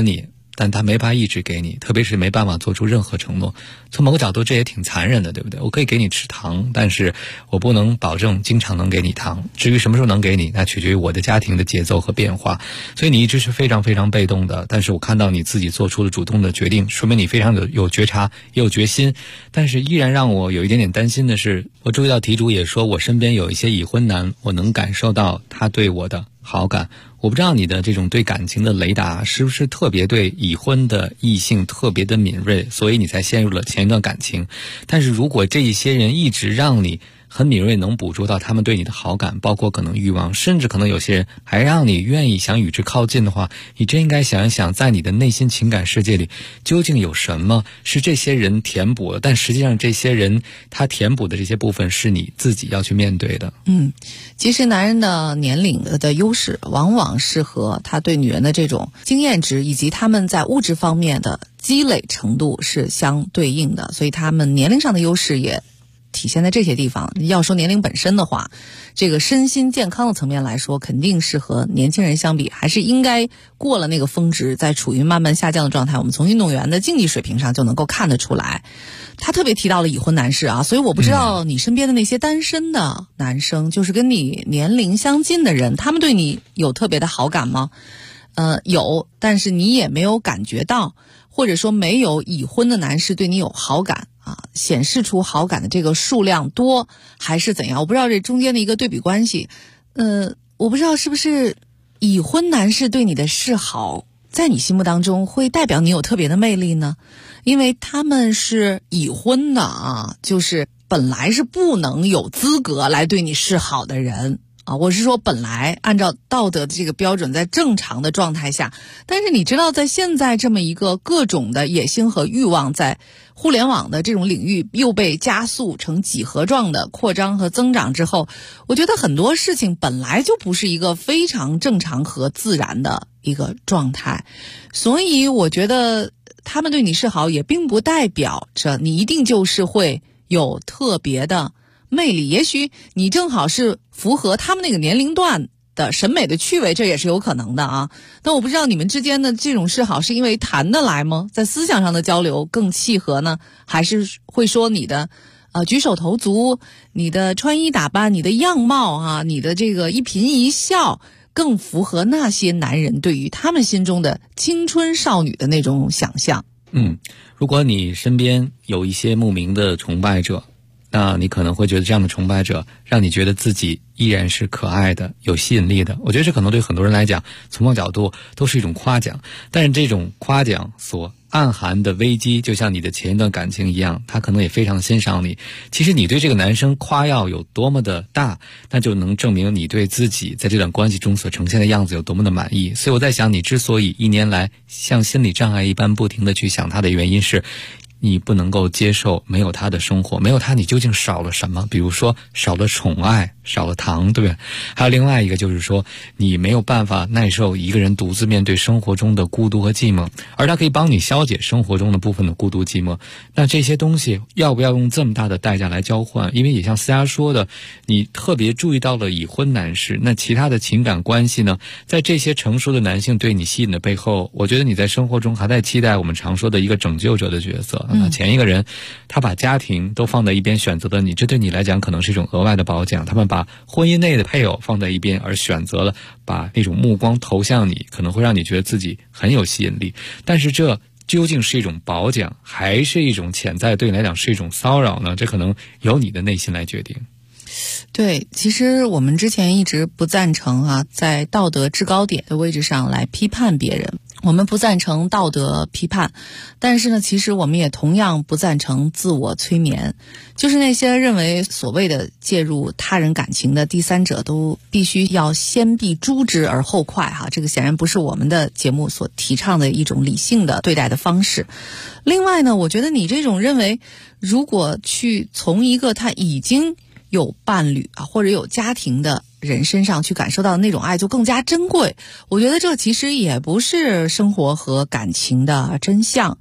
但他没法一直给你，特别是没办法做出任何承诺。从某个角度这也挺残忍的，对不对？我可以给你吃糖，但是我不能保证经常能给你糖，至于什么时候能给你，那取决于我的家庭的节奏和变化。所以你一直是非常非常被动的，但是我看到你自己做出了主动的决定，说明你非常有觉察也有决心。但是依然让我有一点点担心的是，我注意到题主也说我身边有一些已婚男，我能感受到他对我的好感。我不知道你的这种对感情的雷达是不是特别对已婚的异性特别的敏锐，所以你才陷入了前一段感情。但是如果这一些人一直让你很敏锐能捕捉到他们对你的好感，包括可能欲望，甚至可能有些人还让你愿意想与之靠近的话，你真应该想一想，在你的内心情感世界里究竟有什么是这些人填补的，但实际上这些人他填补的这些部分是你自己要去面对的。 其实男人的年龄的优势往往是和他对女人的这种经验值以及他们在物质方面的积累程度是相对应的，所以他们年龄上的优势也体现在这些地方。要说年龄本身的话，这个身心健康的层面来说，肯定是和年轻人相比还是应该过了那个峰值，在处于慢慢下降的状态。我们从运动员的竞技水平上就能够看得出来。他特别提到了已婚男士啊，所以我不知道你身边的那些单身的男生，就是跟你年龄相近的人，他们对你有特别的好感吗？有，但是你也没有感觉到，或者说没有已婚的男士对你有好感啊，显示出好感的这个数量多还是怎样？我不知道这中间的一个对比关系。我不知道是不是已婚男士对你的示好，在你心目当中会代表你有特别的魅力呢？因为他们是已婚的啊，就是本来是不能有资格来对你示好的人啊，我是说本来按照道德的这个标准在正常的状态下，但是你知道在现在这么一个各种的野心和欲望在互联网的这种领域又被加速成几何状的扩张和增长之后，我觉得很多事情本来就不是一个非常正常和自然的一个状态，所以我觉得他们对你示好也并不代表着你一定就是会有特别的魅力，也许你正好是符合他们那个年龄段的审美的趣味，这也是有可能的啊。那我不知道你们之间的这种示好是因为谈得来吗？在思想上的交流更契合呢，还是会说你的举手投足，你的穿衣打扮，你的样貌啊，你的这个一颦一笑更符合那些男人对于他们心中的青春少女的那种想象？ 如果你身边有一些慕名的崇拜者，那你可能会觉得这样的崇拜者让你觉得自己依然是可爱的、有吸引力的。我觉得这可能对很多人来讲，从某角度都是一种夸奖，但是这种夸奖所暗含的危机，就像你的前一段感情一样，他可能也非常欣赏你。其实你对这个男生夸耀有多么的大，那就能证明你对自己在这段关系中所呈现的样子有多么的满意。所以我在想，你之所以1年来像心理障碍一般不停地去想他的原因是，你不能够接受没有他的生活，没有他你究竟少了什么？比如说少了宠爱，少了糖，对不对？还有另外一个就是说，你没有办法耐受一个人独自面对生活中的孤独和寂寞，而他可以帮你消解生活中的部分的孤独寂寞。那这些东西要不要用这么大的代价来交换？因为也像思佳说的，你特别注意到了已婚男士，那其他的情感关系呢，在这些成熟的男性对你吸引的背后，我觉得你在生活中还在期待我们常说的一个拯救者的角色。那前一个人他把家庭都放在一边选择了你，这对你来讲可能是一种额外的褒奖。他们把婚姻内的配偶放在一边，而选择了把那种目光投向你，可能会让你觉得自己很有吸引力。但是这究竟是一种褒奖，还是一种潜在对你来讲是一种骚扰呢？这可能由你的内心来决定。 对，其实我们之前一直不赞成在道德制高点的位置上来批判别人，我们不赞成道德批判，但是呢，其实我们也同样不赞成自我催眠。就是那些认为所谓的介入他人感情的第三者都必须要先必诛之而后快这个显然不是我们的节目所提倡的一种理性的对待的方式。另外呢，我觉得你这种认为，如果去从一个他已经有伴侣或者有家庭的人身上去感受到的那种爱就更加珍贵，我觉得这其实也不是生活和感情的真相。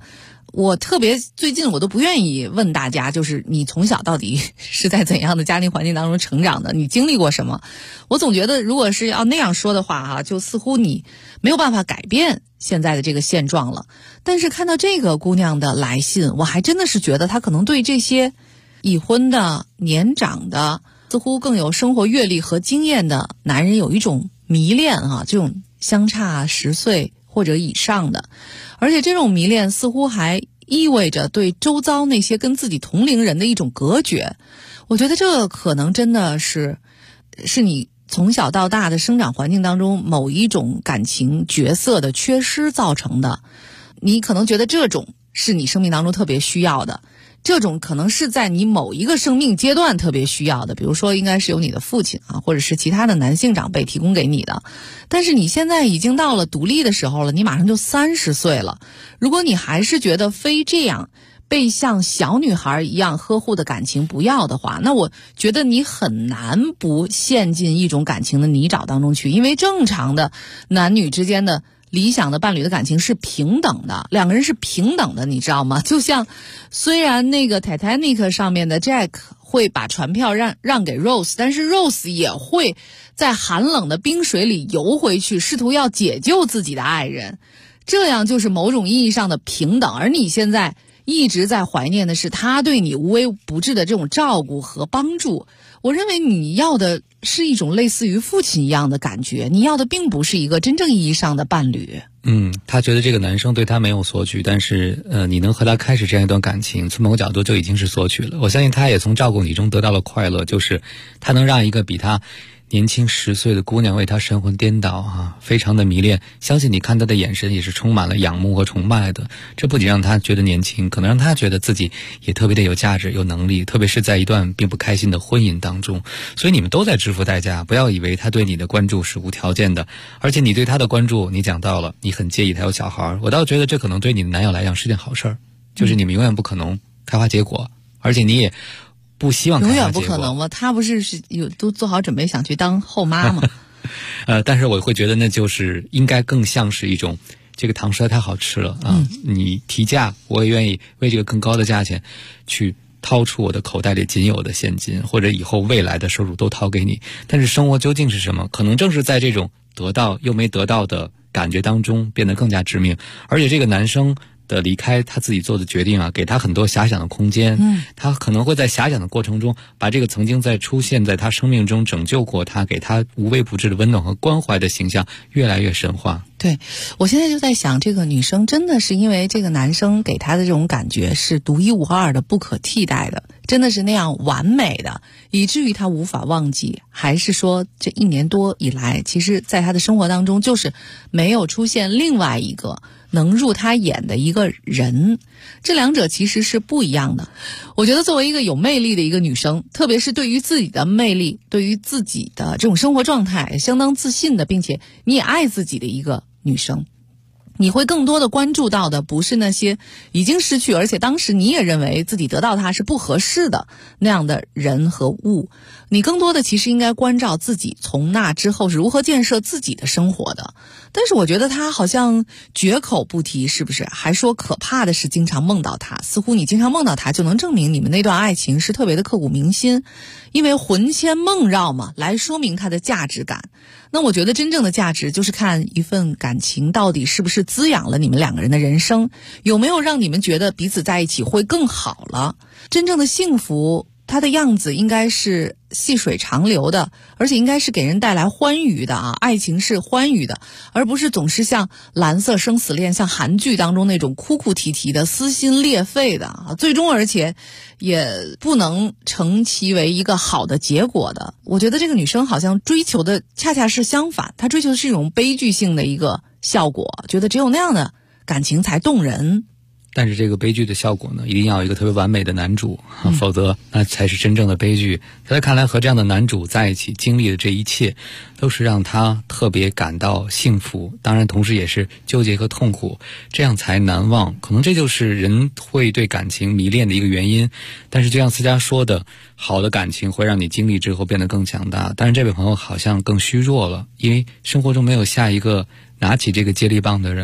我特别最近我都不愿意问大家，就是你从小到底是在怎样的家庭环境当中成长的，你经历过什么？我总觉得如果是要那样说的话哈，就似乎你没有办法改变现在的这个现状了。但是看到这个姑娘的来信，我还真的是觉得她可能对这些已婚的、年长的、似乎更有生活阅历和经验的男人有一种迷恋啊，这种相差10岁或者以上的，而且这种迷恋似乎还意味着对周遭那些跟自己同龄人的一种隔绝。我觉得这可能真的是你从小到大的生长环境当中某一种感情角色的缺失造成的。你可能觉得这种是你生命当中特别需要的，这种可能是在你某一个生命阶段特别需要的，比如说应该是由你的父亲啊，或者是其他的男性长辈提供给你的。但是你现在已经到了独立的时候了，你马上就30岁了，如果你还是觉得非这样被像小女孩一样呵护的感情不要的话，那我觉得你很难不陷进一种感情的泥沼当中去。因为正常的男女之间的理想的伴侣的感情是平等的，两个人是平等的，你知道吗？就像虽然那个 Titanic 上面的 Jack 会把船票让给 Rose， 但是 Rose 也会在寒冷的冰水里游回去，试图要解救自己的爱人，这样就是某种意义上的平等。而你现在一直在怀念的是他对你无微不至的这种照顾和帮助。我认为你要的是一种类似于父亲一样的感觉，你要的并不是一个真正意义上的伴侣。 他觉得这个男生对他没有索取，但是你能和他开始这样一段感情，从某个角度就已经是索取了。我相信他也从照顾你中得到了快乐，就是他能让一个比他年轻10岁的姑娘为他神魂颠倒啊，非常的迷恋。相信你看他的眼神也是充满了仰慕和崇拜的。这不仅让他觉得年轻，可能让他觉得自己也特别的有价值、有能力，特别是在一段并不开心的婚姻当中。所以你们都在支付代价，不要以为他对你的关注是无条件的。而且你对他的关注，你讲到了，你很介意他有小孩，我倒觉得这可能对你的男友来讲是件好事儿，就是你们永远不可能开花结果，而且你也不希望永远不可能吗？他不是都做好准备想去当后妈吗？ 但是我会觉得那就是应该更像是一种，这个糖实在太好吃了啊！你提价，我也愿意为这个更高的价钱去掏出我的口袋里仅有的现金，或者以后未来的收入都掏给你。但是生活究竟是什么？可能正是在这种得到又没得到的感觉当中变得更加致命。而且这个男生的离开，他自己做的决定啊，给他很多遐想的空间。他可能会在遐想的过程中，把这个曾经在出现在他生命中拯救过他、给他无微不至的温暖和关怀的形象越来越神化。 对，我现在就在想，这个女生真的是因为这个男生给她的这种感觉是独一无二的、不可替代的，真的是那样完美的，以至于她无法忘记，还是说这1年多以来，其实在她的生活当中就是没有出现另外一个能入她眼的一个人，这两者其实是不一样的。我觉得作为一个有魅力的一个女生，特别是对于自己的魅力、对于自己的这种生活状态相当自信的，并且你也爱自己的一个女生，你会更多的关注到的不是那些已经失去，而且当时你也认为自己得到它是不合适的那样的人和物，你更多的其实应该关照自己从那之后是如何建设自己的生活的。但是我觉得他好像绝口不提，是不是？还说可怕的是经常梦到他，似乎你经常梦到他就能证明你们那段爱情是特别的刻骨铭心，因为魂牵梦绕嘛，来说明它的价值感。那我觉得真正的价值就是看一份感情到底是不是滋养了你们两个人的人生，有没有让你们觉得彼此在一起会更好了。真正的幸福它的样子应该是细水长流的，而且应该是给人带来欢愉的啊！爱情是欢愉的，而不是总是像蓝色生死恋、像韩剧当中那种哭哭啼啼的、撕心裂肺的啊！最终而且也不能成其为一个好的结果的。我觉得这个女生好像追求的恰恰是相反，她追求的是一种悲剧性的一个效果，觉得只有那样的感情才动人。 但是这个悲剧的效果呢，一定要有一个特别完美的男主，否则那才是真正的悲剧。在他看来，和这样的男主在一起经历的这一切，都是让他特别感到幸福，当然同时也是纠结和痛苦，这样才难忘。可能这就是人会对感情迷恋的一个原因。但是就像思佳说的，好的感情会让你经历之后变得更强大。但是这位朋友好像更虚弱了，因为生活中没有下一个拿起这个接力棒的人了。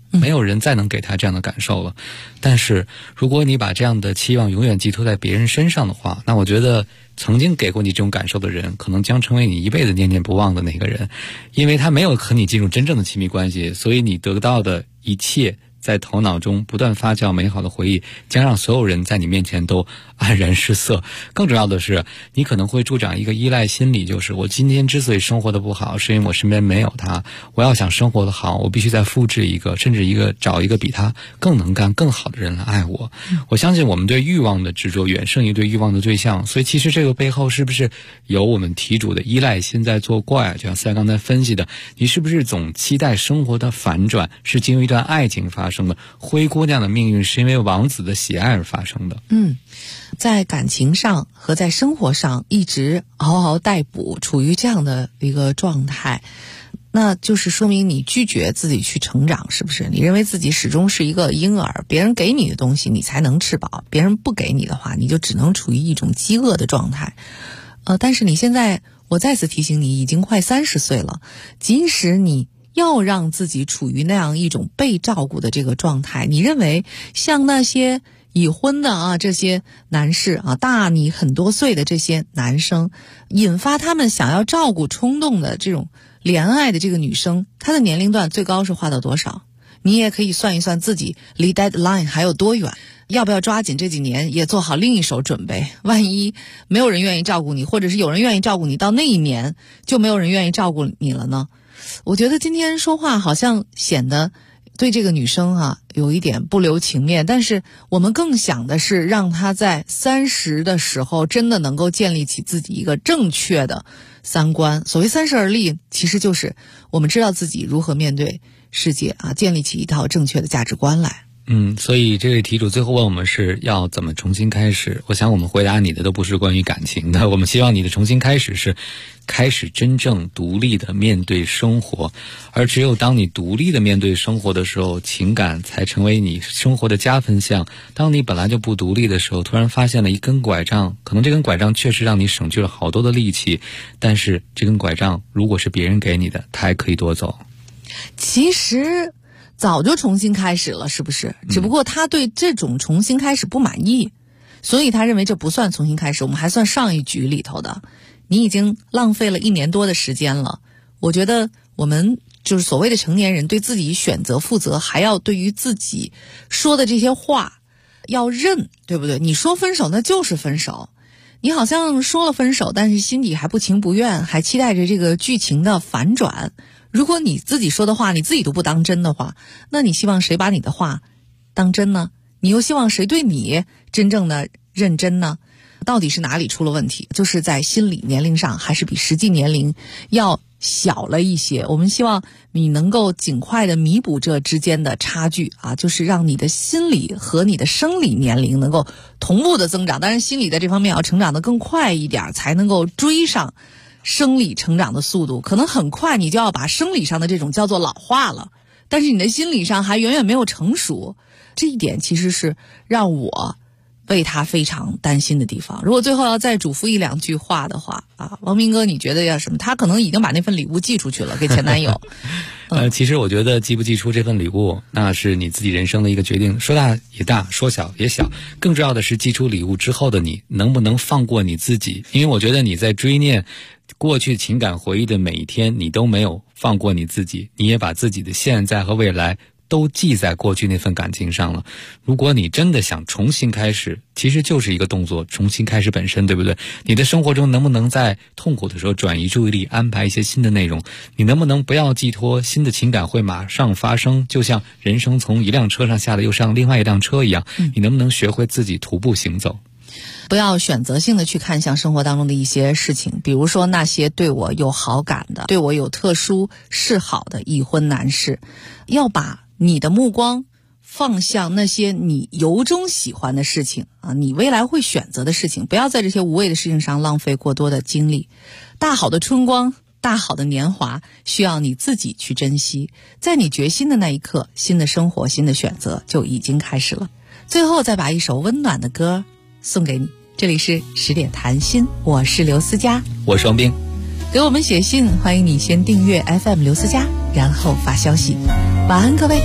没有人再能给他这样的感受了。但是如果你把这样的期望永远寄托在别人身上的话，那我觉得曾经给过你这种感受的人可能将成为你一辈子念念不忘的那个人，因为他没有和你进入真正的亲密关系，所以你得到的一切在头脑中不断发酵美好的回忆，将让所有人在你面前都黯然失色。更重要的是，你可能会助长一个依赖心理，就是我今天之所以生活的不好，是因为我身边没有他，我要想生活的好，我必须再复制一个，甚至找一个比他更能干更好的人来爱我。我相信我们对欲望的执着远胜于对欲望的对象，所以其实这个背后是不是有我们题主的依赖心在作怪？就像思然刚才分析的，你是不是总期待生活的反转是经由一段爱情发生的？灰姑娘的命运是因为王子的喜爱而发生的。 在感情上和在生活上一直嗷嗷待哺，处于这样的一个状态，那就是说明你拒绝自己去成长，是不是？你认为自己始终是一个婴儿，别人给你的东西你才能吃饱，别人不给你的话，你就只能处于一种饥饿的状态。但是你现在，我再次提醒你，已经快30岁了，即使你要让自己处于那样一种被照顾的这个状态，你认为像那些已婚的这些男士大你很多岁的这些男生，引发他们想要照顾冲动的这种怜爱的这个女生，她的年龄段最高是画到多少？你也可以算一算自己离 deadline 还有多远，要不要抓紧这几年也做好另一手准备，万一没有人愿意照顾你，或者是有人愿意照顾你，到那一年就没有人愿意照顾你了呢？我觉得今天说话好像显得对这个女生有一点不留情面，但是我们更想的是让她在30的时候真的能够建立起自己一个正确的三观。所谓30而立，其实就是我们知道自己如何面对世界建立起一套正确的价值观来。 所以这位题主最后问我们是要怎么重新开始，我想我们回答你的都不是关于感情的，我们希望你的重新开始是开始真正独立的面对生活，而只有当你独立的面对生活的时候，情感才成为你生活的加分项。当你本来就不独立的时候，突然发现了一根拐杖，可能这根拐杖确实让你省去了好多的力气，但是这根拐杖如果是别人给你的，它还可以夺走。 其实早就重新开始了，是不是？只不过他对这种重新开始不满意，所以他认为这不算重新开始，我们还算上一局里头的。你已经浪费了1年多的时间了，我觉得我们就是所谓的成年人，对自己选择负责，还要对于自己说的这些话要认，对不对？你说分手那就是分手，你好像说了分手，但是心底还不情不愿，还期待着这个剧情的反转。如果你自己说的话你自己都不当真的话，那你希望谁把你的话当真呢？你又希望谁对你真正的认真呢？到底是哪里出了问题？就是在心理年龄上还是比实际年龄要小了一些。我们希望你能够尽快的弥补这之间的差距就是让你的心理和你的生理年龄能够同步的增长，当然心理在这方面要成长的更快一点，才能够追上生理成长的速度。可能很快你就要把生理上的这种叫做老化了，但是你的心理上还远远没有成熟，这一点其实是让我为他非常担心的地方。如果最后要再嘱咐1、2句话的话王明哥你觉得要什么？他可能已经把那份礼物寄出去了给前男友其实我觉得寄不寄出这份礼物那是你自己人生的一个决定，说大也大，说小也小，更重要的是寄出礼物之后的你能不能放过你自己。因为我觉得你在追念过去情感回忆的每一天，你都没有放过你自己，你也把自己的现在和未来都记在过去那份感情上了。如果你真的想重新开始，其实就是一个动作，重新开始本身，对不对？你的生活中能不能在痛苦的时候转移注意力，安排一些新的内容？你能不能不要寄托新的情感会马上发生，就像人生从一辆车上下来又上另外一辆车一样，你能不能学会自己徒步行走？ 不要选择性的去看向生活当中的一些事情，比如说那些对我有好感的，对我有特殊示好的已婚男士，要把你的目光放向那些你由衷喜欢的事情你未来会选择的事情，不要在这些无谓的事情上浪费过多的精力。大好的春光，大好的年华需要你自己去珍惜，在你决心的那一刻，新的生活，新的选择就已经开始了。最后再把一首温暖的歌送给你，这里是10点谈心，我是刘思佳， 我是王斌。 给我们写信，欢迎你先订阅 FM 刘思佳，然后发消息。晚安各位，晚安。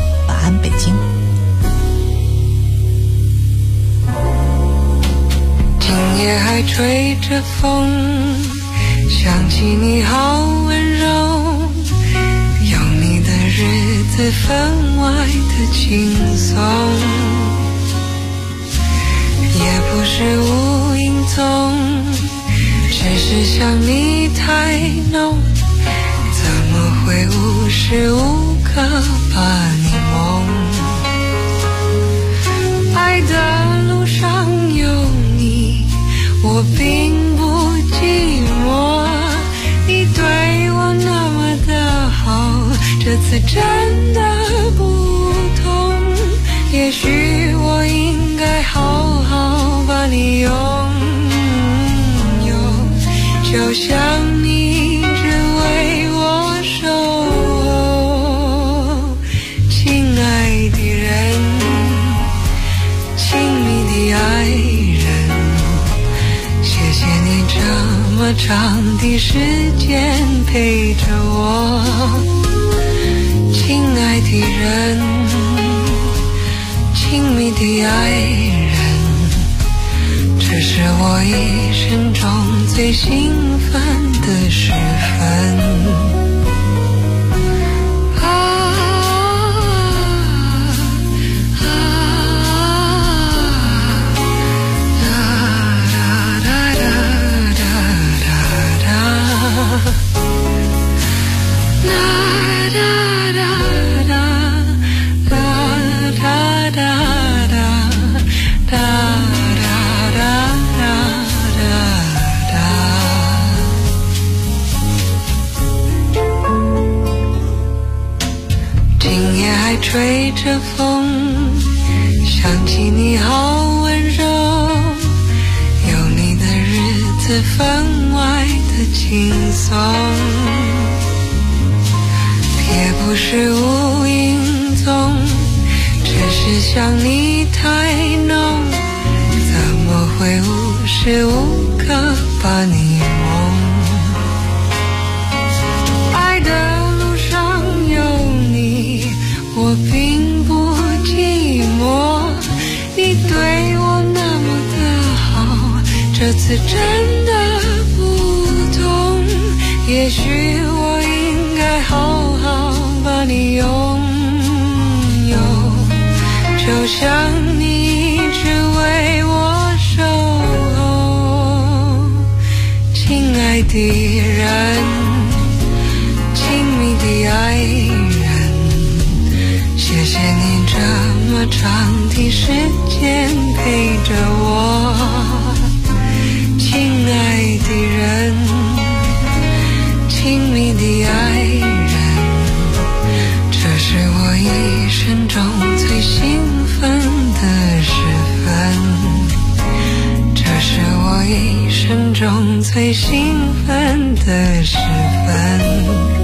安北京。 今夜还吹着风，想起你好温柔，有你的日子分外的轻松，也不是无影踪，只是想你太浓，怎么会无时无刻把你梦？爱的路上有你，我并不寂寞，你对我那么的好，这次真的不同，也许我应该好好把你拥有，就像你只为我守候。亲爱的人，亲密的爱人，谢谢你这么长的时间陪着我。亲爱的人，亲密的爱人，这是我一生中最兴奋的时分。吹着风，想起你好温柔，有你的日子分外的轻松，也不是无影踪，只是想你太浓，怎么会无时无刻把你梦？爱的路上有你，我并不寂寞，你对我那么的好，这次真的不同，也许我应该好好把你拥有，就像你只为我守候。亲爱的人，亲密的爱人，谢谢你这么长的时间陪着我。亲爱的人，亲密的爱人，这是我一生中最兴奋的时分，这是我一生中最兴奋的时分。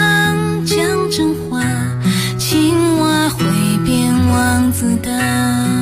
青蛙会变王子的